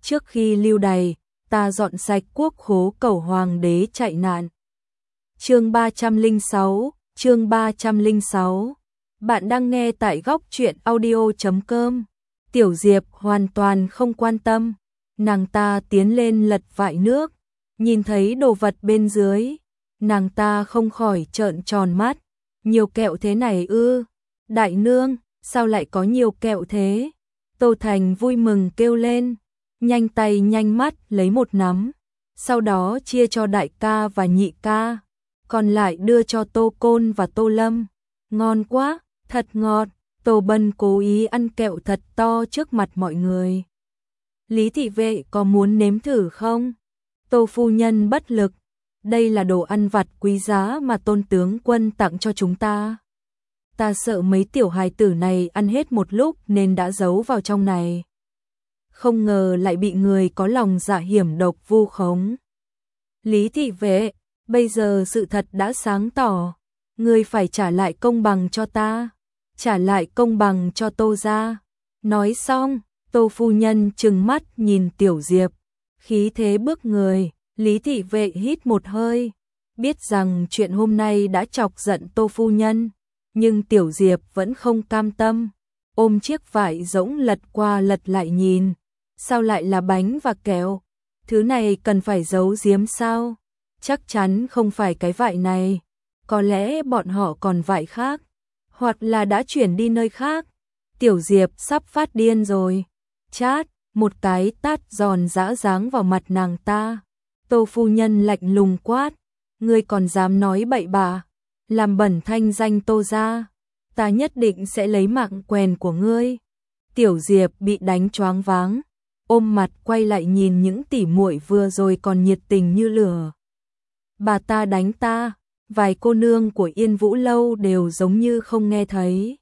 trước khi lưu đày, ta dọn sạch quốc khố cầu hoàng đế chạy nạn. Chương 306, chương 306. Bạn đang nghe tại góc truyện audio.com. Tiểu Diệp hoàn toàn không quan tâm, nàng ta tiến lên lật vại nước, nhìn thấy đồ vật bên dưới, nàng ta không khỏi trợn tròn mắt, nhiều kẹo thế này ư? Đại nương, sao lại có nhiều kẹo thế? Tô Thành vui mừng kêu lên, nhanh tay nhanh mắt lấy một nắm, sau đó chia cho đại ca và nhị ca, còn lại đưa cho Tô Côn và Tô Lâm. Ngon quá, thật ngọt. Tô Bân cố ý ăn kẹo thật to trước mặt mọi người. Lý thị vệ có muốn nếm thử không? Tô phu nhân bất lực, đây là đồ ăn vặt quý giá mà Tôn tướng quân tặng cho chúng ta. Ta sợ mấy tiểu hài tử này ăn hết một lúc nên đã giấu vào trong này. Không ngờ lại bị người có lòng dạ hiểm độc vu khống. Lý thị vệ, bây giờ sự thật đã sáng tỏ, ngươi phải trả lại công bằng cho ta, trả lại công bằng cho Tô gia. Nói xong, Tô phu nhân trừng mắt nhìn Tiểu Diệp, khí thế bước người. Lý thị vệ hít một hơi, biết rằng chuyện hôm nay đã chọc giận Tô phu nhân, nhưng Tiểu Diệp vẫn không cam tâm, ôm chiếc vải rỗng lật qua lật lại nhìn, sao lại là bánh và kẹo? Thứ này cần phải giấu giếm sao? Chắc chắn không phải cái vải này, có lẽ bọn họ còn vải khác, hoặc là đã chuyển đi nơi khác. Tiểu Diệp sắp phát điên rồi. Chát, một cái tát giòn giã giáng vào mặt nàng ta. Tô phu nhân lạnh lùng quát, ngươi còn dám nói bậy bạ, làm bẩn thanh danh Tô gia, ta nhất định sẽ lấy mạng quèn của ngươi. Tiểu Diệp bị đánh choáng váng, ôm mặt quay lại nhìn những tỉ muội vừa rồi còn nhiệt tình như lửa. Bà ta đánh ta, vài cô nương của Yên Vũ lâu đều giống như không nghe thấy,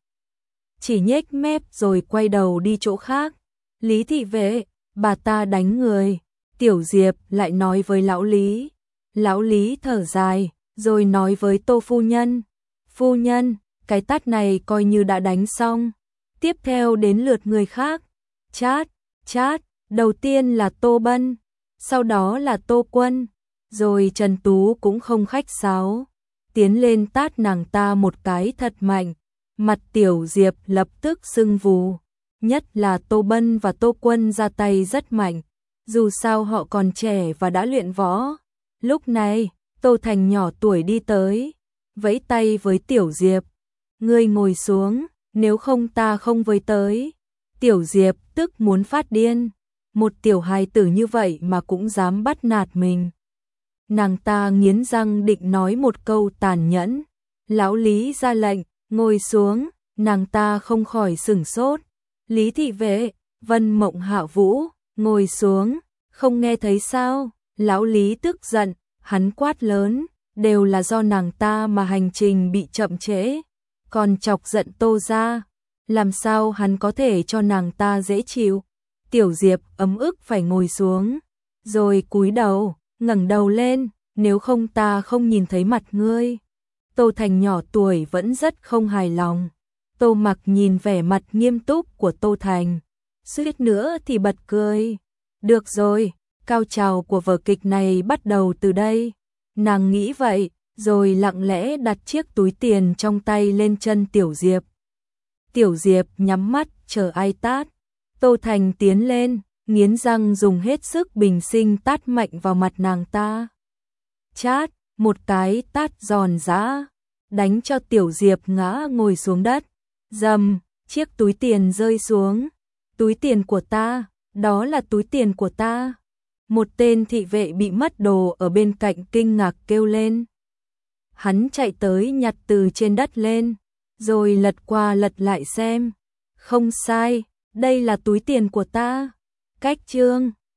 chỉ nhếch mép rồi quay đầu đi chỗ khác. Lý thị vệ, bà ta đánh người. Tiểu Diệp lại nói với lão Lý. Lão Lý thở dài, rồi nói với Tô phu nhân, phu nhân, cái tát này coi như đã đánh xong, tiếp theo đến lượt người khác. Chát, chát, đầu tiên là Tô Bân, sau đó là Tô Quân, rồi Trần Tú cũng không khách sáo, tiến lên tát nàng ta một cái thật mạnh. Mặt Tiểu Diệp lập tức sưng vù, nhất là Tô Bân và Tô Quân ra tay rất mạnh, dù sao họ còn trẻ và đã luyện võ. Lúc này, Tô Thành nhỏ tuổi đi tới, vẫy tay với Tiểu Diệp, ngươi ngồi xuống, nếu không ta không với tới. Tiểu Diệp tức muốn phát điên, một tiểu hài tử như vậy mà cũng dám bắt nạt mình. Nàng ta nghiến răng định nói một câu tàn nhẫn, lão Lý ra lệnh, ngồi xuống, nàng ta không khỏi sửng sốt. Lý thị vệ, Vân Mộng Hạ Vũ, ngồi xuống, không nghe thấy sao? Lão Lý tức giận, hắn quát lớn, đều là do nàng ta mà hành trình bị chậm trễ, còn chọc giận Tô gia, làm sao hắn có thể cho nàng ta dễ chịu? Tiểu Diệp ấm ức phải ngồi xuống, rồi cúi đầu, ngẩng đầu lên, nếu không ta không nhìn thấy mặt ngươi. Tô Thành nhỏ tuổi vẫn rất không hài lòng. Tô Mặc nhìn vẻ mặt nghiêm túc của Tô Thành, suýt nữa thì bật cười. Được rồi, cao trào của vở kịch này bắt đầu từ đây. Nàng nghĩ vậy, rồi lặng lẽ đặt chiếc túi tiền trong tay lên chân Tiểu Diệp. Tiểu Diệp nhắm mắt chờ ai tát. Tô Thành tiến lên, nghiến răng dùng hết sức bình sinh tát mạnh vào mặt nàng ta. Chát, một cái tát giòn giã, đánh cho Tiểu Diệp ngã ngồi xuống đất. Dầm, chiếc túi tiền rơi xuống. Túi tiền của ta, đó là túi tiền của ta. Một tên thị vệ bị mất đồ ở bên cạnh kinh ngạc kêu lên. Hắn chạy tới nhặt từ trên đất lên, rồi lật qua lật lại xem. Không sai, đây là túi tiền của ta. Cách chương